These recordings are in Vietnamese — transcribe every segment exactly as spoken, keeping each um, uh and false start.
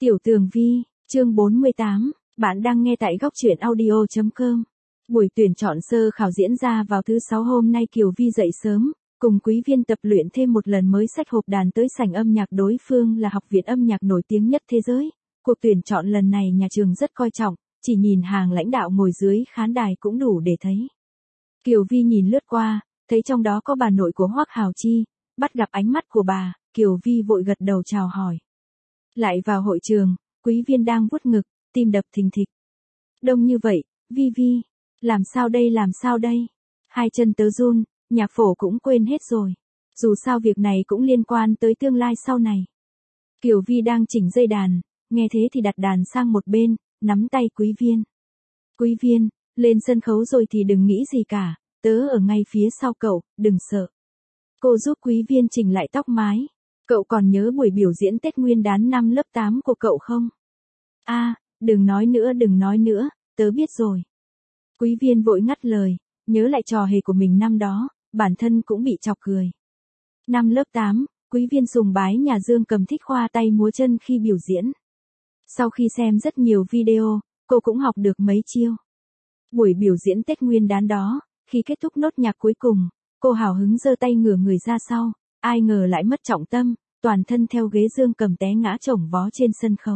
Tiểu Tường Vi, chương bốn mươi tám, bạn đang nghe tại góc truyện audio chấm com. Buổi tuyển chọn sơ khảo diễn ra vào thứ sáu hôm nay. Kiều Vi dậy sớm, cùng quý viên tập luyện thêm một lần mới xách hộp đàn tới sảnh âm nhạc. Đối phương là học viện âm nhạc nổi tiếng nhất thế giới. Cuộc tuyển chọn lần này nhà trường rất coi trọng, chỉ nhìn hàng lãnh đạo ngồi dưới khán đài cũng đủ để thấy. Kiều Vi nhìn lướt qua, thấy trong đó có bà nội của Hoắc Hào Chi, bắt gặp ánh mắt của bà, Kiều Vi vội gật đầu chào hỏi. Lại vào hội trường, quý viên đang vuốt ngực, tim đập thình thịch. Đông như vậy, Vi Vi, làm sao đây làm sao đây? Hai chân tớ run, nhạc phổ cũng quên hết rồi. Dù sao việc này cũng liên quan tới tương lai sau này. Kiều Vi đang chỉnh dây đàn, nghe thế thì đặt đàn sang một bên, nắm tay quý viên. Quý viên, lên sân khấu rồi thì đừng nghĩ gì cả, tớ ở ngay phía sau cậu, đừng sợ. Cô giúp quý viên chỉnh lại tóc mái. Cậu còn nhớ buổi biểu diễn Tết Nguyên đán năm lớp tám của cậu không? A, à, đừng nói nữa đừng nói nữa, tớ biết rồi. Quý viên vội ngắt lời, nhớ lại trò hề của mình năm đó, bản thân cũng bị chọc cười. Năm lớp tám, quý viên sùng bái nhà Dương Cầm thích khoa tay múa chân khi biểu diễn. Sau khi xem rất nhiều video, cô cũng học được mấy chiêu. Buổi biểu diễn Tết Nguyên đán đó, khi kết thúc nốt nhạc cuối cùng, cô hào hứng giơ tay ngửa người ra sau, ai ngờ lại mất trọng tâm, toàn thân theo ghế Dương Cầm té ngã chồng vó trên sân khấu.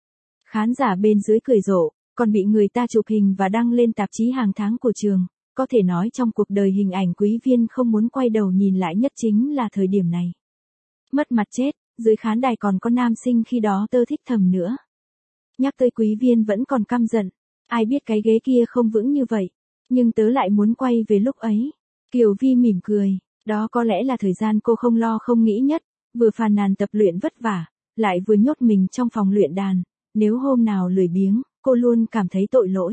Khán giả bên dưới cười rộ, còn bị người ta chụp hình và đăng lên tạp chí hàng tháng của trường. Có thể nói trong cuộc đời hình ảnh quý viên không muốn quay đầu nhìn lại nhất chính là thời điểm này. Mất mặt chết, dưới khán đài còn có nam sinh khi đó tơ thích thầm nữa. Nhắc tới quý viên vẫn còn căm giận, ai biết cái ghế kia không vững như vậy, nhưng tớ lại muốn quay về lúc ấy. Kiều Vi mỉm cười, đó có lẽ là thời gian cô không lo không nghĩ nhất, vừa phàn nàn tập luyện vất vả, lại vừa nhốt mình trong phòng luyện đàn, nếu hôm nào lười biếng, cô luôn cảm thấy tội lỗi.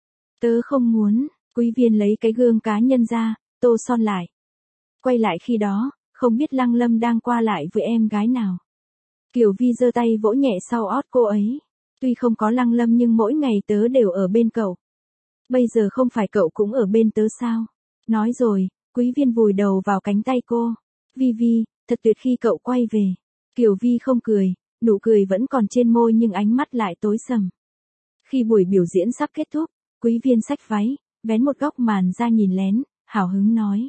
Tớ không muốn, quý viên lấy cái gương cá nhân ra, tô son lại. Quay lại khi đó, không biết Lăng Lâm đang qua lại với em gái nào. Kiều Vi giơ tay vỗ nhẹ sau ót cô ấy. Tuy không có Lăng Lâm nhưng mỗi ngày tớ đều ở bên cậu. Bây giờ không phải cậu cũng ở bên tớ sao? Nói rồi, quý viên vùi đầu vào cánh tay cô. Vi Vi, thật tuyệt khi cậu quay về. Kiều Vi không cười, nụ cười vẫn còn trên môi nhưng ánh mắt lại tối sầm. Khi buổi biểu diễn sắp kết thúc, quý viên xách váy, vén một góc màn ra nhìn lén, hào hứng nói.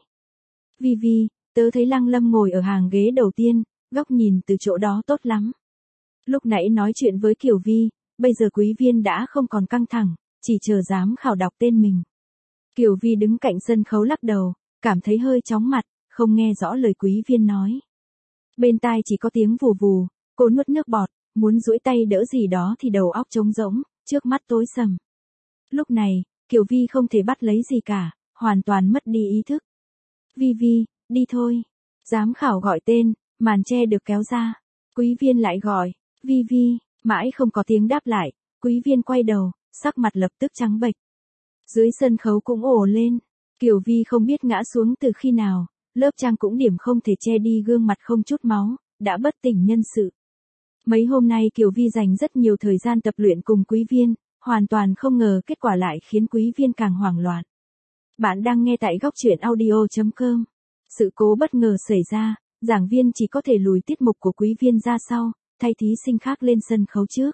Vi Vi, tớ thấy Lăng Lâm ngồi ở hàng ghế đầu tiên, góc nhìn từ chỗ đó tốt lắm. Lúc nãy nói chuyện với Kiều Vi, bây giờ quý viên đã không còn căng thẳng, chỉ chờ giám khảo đọc tên mình. Kiều Vi đứng cạnh sân khấu lắc đầu, cảm thấy hơi chóng mặt, không nghe rõ lời quý viên nói. Bên tai chỉ có tiếng vù vù, cô nuốt nước bọt, muốn duỗi tay đỡ gì đó thì đầu óc trống rỗng, trước mắt tối sầm. Lúc này, Kiều Vi không thể bắt lấy gì cả, hoàn toàn mất đi ý thức. Vi Vi, đi thôi. Giám khảo gọi tên, màn che được kéo ra. Quý viên lại gọi, Vi Vi, mãi không có tiếng đáp lại, quý viên quay đầu, sắc mặt lập tức trắng bệch. Dưới sân khấu cũng ồ lên, Kiều Vi không biết ngã xuống từ khi nào, lớp trang cũng điểm không thể che đi gương mặt không chút máu, đã bất tỉnh nhân sự. Mấy hôm nay Kiều Vi dành rất nhiều thời gian tập luyện cùng quý viên, hoàn toàn không ngờ kết quả lại khiến quý viên càng hoảng loạn. Bạn đang nghe tại góc truyện audio chấm com. Sự cố bất ngờ xảy ra, giảng viên chỉ có thể lùi tiết mục của quý viên ra sau, thay thí sinh khác lên sân khấu trước.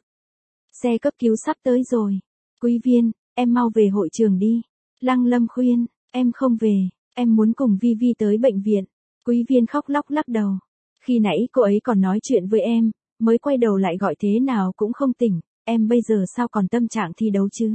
Xe cấp cứu sắp tới rồi. Quý viên, em mau về hội trường đi. Lăng Lâm khuyên, em không về, em muốn cùng Vi Vi tới bệnh viện. Quý viên khóc lóc lắc đầu. Khi nãy cô ấy còn nói chuyện với em, mới quay đầu lại gọi thế nào cũng không tỉnh, em bây giờ sao còn tâm trạng thi đấu chứ?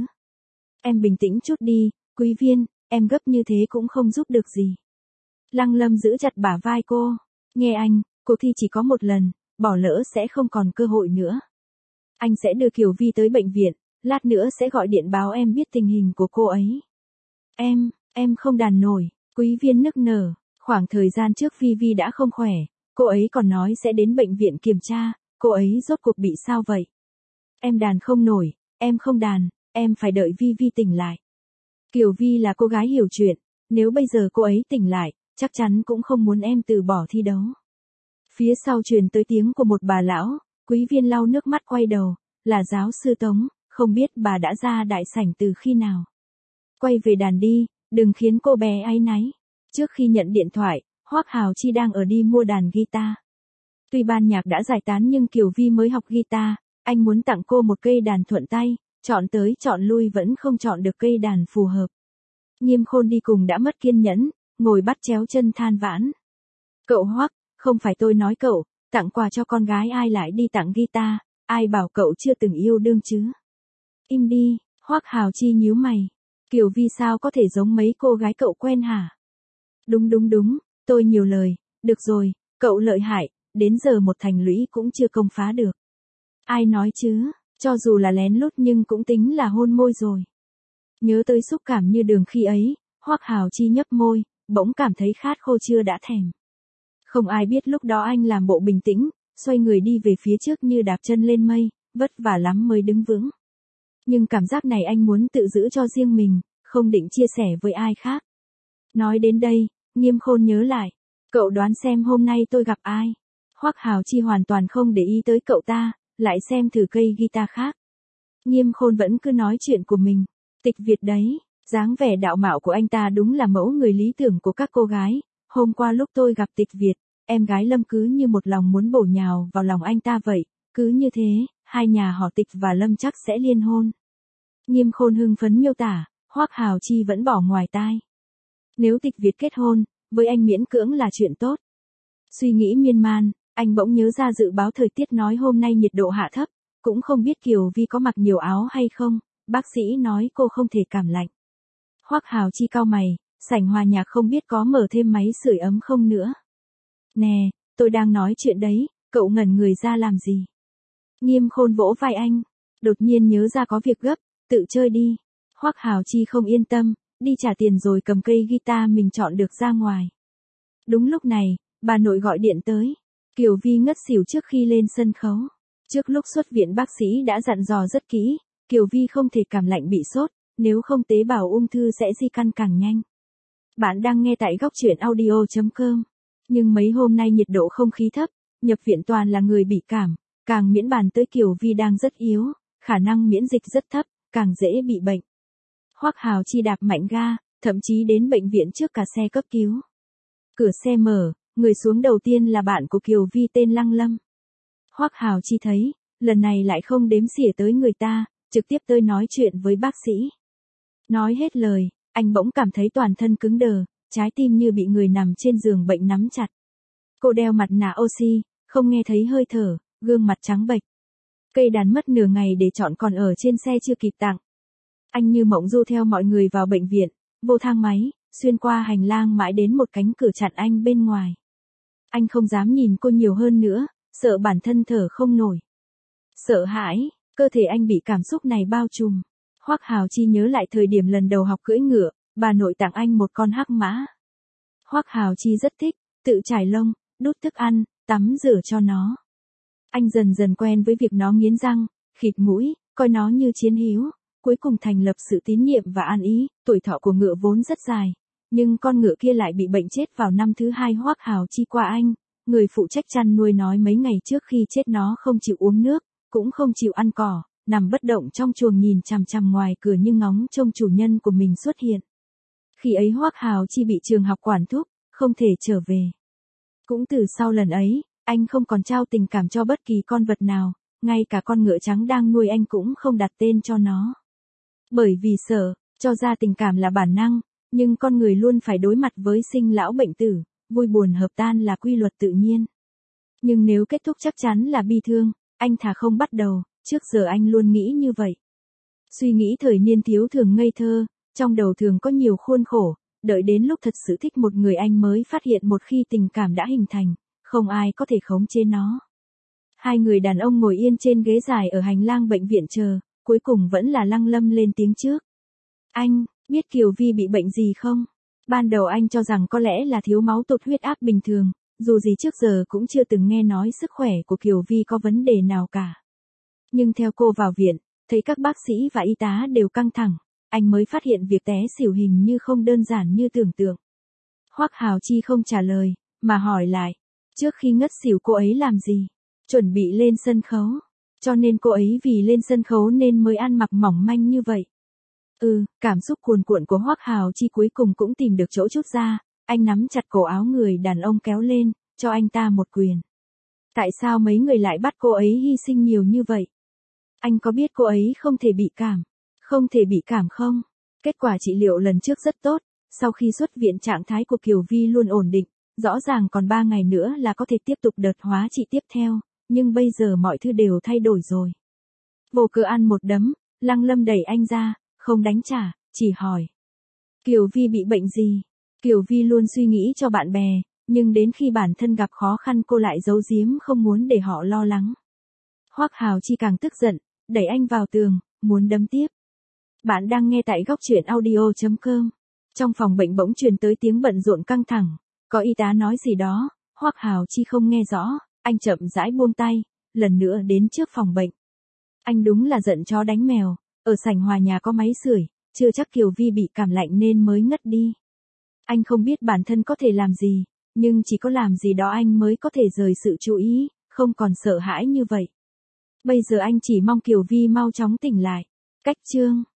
Em bình tĩnh chút đi, quý viên, em gấp như thế cũng không giúp được gì. Lăng Lâm giữ chặt bả vai cô. Nghe anh, cuộc thi chỉ có một lần, bỏ lỡ sẽ không còn cơ hội nữa. Anh sẽ đưa Kiều Vi tới bệnh viện, lát nữa sẽ gọi điện báo em biết tình hình của cô ấy. Em, em không đàn nổi, quý viên nức nở, khoảng thời gian trước Vi Vi đã không khỏe, cô ấy còn nói sẽ đến bệnh viện kiểm tra, cô ấy rốt cuộc bị sao vậy? Em đàn không nổi, em không đàn, em phải đợi Vi Vi tỉnh lại. Kiều Vi là cô gái hiểu chuyện, nếu bây giờ cô ấy tỉnh lại, chắc chắn cũng không muốn em từ bỏ thi đấu. Phía sau truyền tới tiếng của một bà lão, quý viên lau nước mắt quay đầu, là giáo sư Tống, không biết bà đã ra đại sảnh từ khi nào. Quay về đàn đi, đừng khiến cô bé áy náy. Trước khi nhận điện thoại, Hoắc Hào Chi đang ở đi mua đàn guitar. Tuy ban nhạc đã giải tán nhưng Kiều Vi mới học guitar, anh muốn tặng cô một cây đàn thuận tay, chọn tới chọn lui vẫn không chọn được cây đàn phù hợp. Nghiêm Khôn đi cùng đã mất kiên nhẫn, ngồi bắt chéo chân than vãn. Cậu Hoắc, không phải tôi nói cậu, tặng quà cho con gái ai lại đi tặng guitar, ai bảo cậu chưa từng yêu đương chứ. Im đi, Hoắc Hào Chi nhíu mày. Kiều Vi sao có thể giống mấy cô gái cậu quen hả? Đúng đúng đúng, tôi nhiều lời, được rồi, cậu lợi hại, đến giờ một thành lũy cũng chưa công phá được. Ai nói chứ, cho dù là lén lút nhưng cũng tính là hôn môi rồi. Nhớ tới xúc cảm như đường khi ấy, Hoắc Hào Chi nhấp môi, bỗng cảm thấy khát khô chưa đã thèm. Không ai biết lúc đó anh làm bộ bình tĩnh, xoay người đi về phía trước như đạp chân lên mây, vất vả lắm mới đứng vững. Nhưng cảm giác này anh muốn tự giữ cho riêng mình, không định chia sẻ với ai khác. Nói đến đây, Nghiêm Khôn nhớ lại. Cậu đoán xem hôm nay tôi gặp ai? Hoắc Hào Chi hoàn toàn không để ý tới cậu ta, lại xem thử cây guitar khác. Nghiêm Khôn vẫn cứ nói chuyện của mình. Tịch Việt đấy, dáng vẻ đạo mạo của anh ta đúng là mẫu người lý tưởng của các cô gái. Hôm qua lúc tôi gặp Tịch Việt, em gái Lâm cứ như một lòng muốn bổ nhào vào lòng anh ta vậy. Cứ như thế, hai nhà họ Tịch và Lâm chắc sẽ liên hôn. Nghiêm Khôn hưng phấn miêu tả, Hoắc Hào Chi vẫn bỏ ngoài tai. Nếu Tịch Việt kết hôn, với anh miễn cưỡng là chuyện tốt. Suy nghĩ miên man, anh bỗng nhớ ra dự báo thời tiết nói hôm nay nhiệt độ hạ thấp, cũng không biết Kiều Vi có mặc nhiều áo hay không, bác sĩ nói cô không thể cảm lạnh. Hoắc Hào Chi cau mày, sảnh hòa nhạc không biết có mở thêm máy sưởi ấm không nữa. Nè, tôi đang nói chuyện đấy, cậu ngẩn người ra làm gì? Nghiêm Khôn vỗ vai anh, đột nhiên nhớ ra có việc gấp, tự chơi đi. Hoắc Hào Chi không yên tâm, đi trả tiền rồi cầm cây guitar mình chọn được ra ngoài. Đúng lúc này, bà nội gọi điện tới. Kiều Vi ngất xỉu trước khi lên sân khấu. Trước lúc xuất viện bác sĩ đã dặn dò rất kỹ, Kiều Vi không thể cảm lạnh bị sốt, nếu không tế bào ung thư sẽ di căn càng nhanh. Bạn đang nghe tại góc truyện audio chấm com. Nhưng mấy hôm nay nhiệt độ không khí thấp, nhập viện toàn là người bị cảm, càng miễn bàn tới Kiều Vi đang rất yếu, khả năng miễn dịch rất thấp, càng dễ bị bệnh. Hoắc Hào Chi đạp mạnh ga, thậm chí đến bệnh viện trước cả xe cấp cứu. Cửa xe mở, người xuống đầu tiên là bạn của Kiều Vi tên Lăng Lâm. Hoắc Hào Chi thấy, lần này lại không đếm xỉa tới người ta, trực tiếp tới nói chuyện với bác sĩ. Nói hết lời, anh bỗng cảm thấy toàn thân cứng đờ, trái tim như bị người nằm trên giường bệnh nắm chặt. Cô đeo mặt nạ oxy, không nghe thấy hơi thở, gương mặt trắng bệch. Cây đàn mất nửa ngày để chọn còn ở trên xe chưa kịp tặng. Anh như mộng du theo mọi người vào bệnh viện, vô thang máy, xuyên qua hành lang mãi đến một cánh cửa chặn anh bên ngoài. Anh không dám nhìn cô nhiều hơn nữa, sợ bản thân thở không nổi. Sợ hãi, cơ thể anh bị cảm xúc này bao trùm. Hoắc Hào Chi nhớ lại thời điểm lần đầu học cưỡi ngựa, bà nội tặng anh một con hắc mã. Hoắc Hào Chi rất thích, tự trải lông, đút thức ăn, tắm rửa cho nó. Anh dần dần quen với việc nó nghiến răng, khịt mũi, coi nó như chiến hữu, cuối cùng thành lập sự tín nhiệm và an ý. Tuổi thọ của ngựa vốn rất dài, nhưng con ngựa kia lại bị bệnh chết vào năm thứ hai Hoắc Hào Chi qua anh. Người phụ trách chăn nuôi nói mấy ngày trước khi chết nó không chịu uống nước, cũng không chịu ăn cỏ, nằm bất động trong chuồng nhìn chằm chằm ngoài cửa như ngóng trông chủ nhân của mình xuất hiện. Khi ấy Hoắc Hào Chi bị trường học quản thúc, không thể trở về. Cũng từ sau lần ấy, anh không còn trao tình cảm cho bất kỳ con vật nào, ngay cả con ngựa trắng đang nuôi anh cũng không đặt tên cho nó. Bởi vì sợ, cho ra tình cảm là bản năng, nhưng con người luôn phải đối mặt với sinh lão bệnh tử, vui buồn hợp tan là quy luật tự nhiên. Nhưng nếu kết thúc chắc chắn là bi thương, anh thà không bắt đầu, trước giờ anh luôn nghĩ như vậy. Suy nghĩ thời niên thiếu thường ngây thơ, trong đầu thường có nhiều khuôn khổ, đợi đến lúc thật sự thích một người anh mới phát hiện một khi tình cảm đã hình thành, không ai có thể khống chế nó. Hai người đàn ông ngồi yên trên ghế dài ở hành lang bệnh viện chờ, cuối cùng vẫn là Lăng Lâm lên tiếng trước. Anh, biết Kiều Vi bị bệnh gì không? Ban đầu anh cho rằng có lẽ là thiếu máu tụt huyết áp bình thường, dù gì trước giờ cũng chưa từng nghe nói sức khỏe của Kiều Vi có vấn đề nào cả. Nhưng theo cô vào viện, thấy các bác sĩ và y tá đều căng thẳng, anh mới phát hiện việc té xỉu hình như không đơn giản như tưởng tượng. Hoắc Hào Chi không trả lời, mà hỏi lại, trước khi ngất xỉu cô ấy làm gì? Chuẩn bị lên sân khấu. Cho nên cô ấy vì lên sân khấu nên mới ăn mặc mỏng manh như vậy. Ừ, cảm xúc cuồn cuộn của Hoắc Hào Chi cuối cùng cũng tìm được chỗ chút ra, anh nắm chặt cổ áo người đàn ông kéo lên, cho anh ta một quyền. Tại sao mấy người lại bắt cô ấy hy sinh nhiều như vậy? Anh có biết cô ấy không thể bị cảm? Không thể bị cảm không? Kết quả trị liệu lần trước rất tốt, sau khi xuất viện trạng thái của Kiều Vi luôn ổn định, rõ ràng còn ba ngày nữa là có thể tiếp tục đợt hóa trị tiếp theo, nhưng bây giờ mọi thứ đều thay đổi rồi. Vô Cơ ăn một đấm, Lăng Lâm đẩy anh ra, không đánh trả, chỉ hỏi. Kiều Vi bị bệnh gì? Kiều Vi luôn suy nghĩ cho bạn bè, nhưng đến khi bản thân gặp khó khăn cô lại giấu giếm không muốn để họ lo lắng. Hoắc Hào Chi càng tức giận, đẩy anh vào tường, muốn đấm tiếp. Bạn đang nghe tại góc truyện audio chấm com. Trong phòng bệnh bỗng truyền tới tiếng bận rộn căng thẳng, có y tá nói gì đó, Hoắc Hào Chi không nghe rõ, anh chậm rãi buông tay, lần nữa đến trước phòng bệnh. Anh đúng là giận chó đánh mèo, ở sảnh hòa nhà có máy sưởi, chưa chắc Kiều Vi bị cảm lạnh nên mới ngất đi. Anh không biết bản thân có thể làm gì, nhưng chỉ có làm gì đó anh mới có thể rời sự chú ý, không còn sợ hãi như vậy. Bây giờ anh chỉ mong Kiều Vi mau chóng tỉnh lại. Cách chương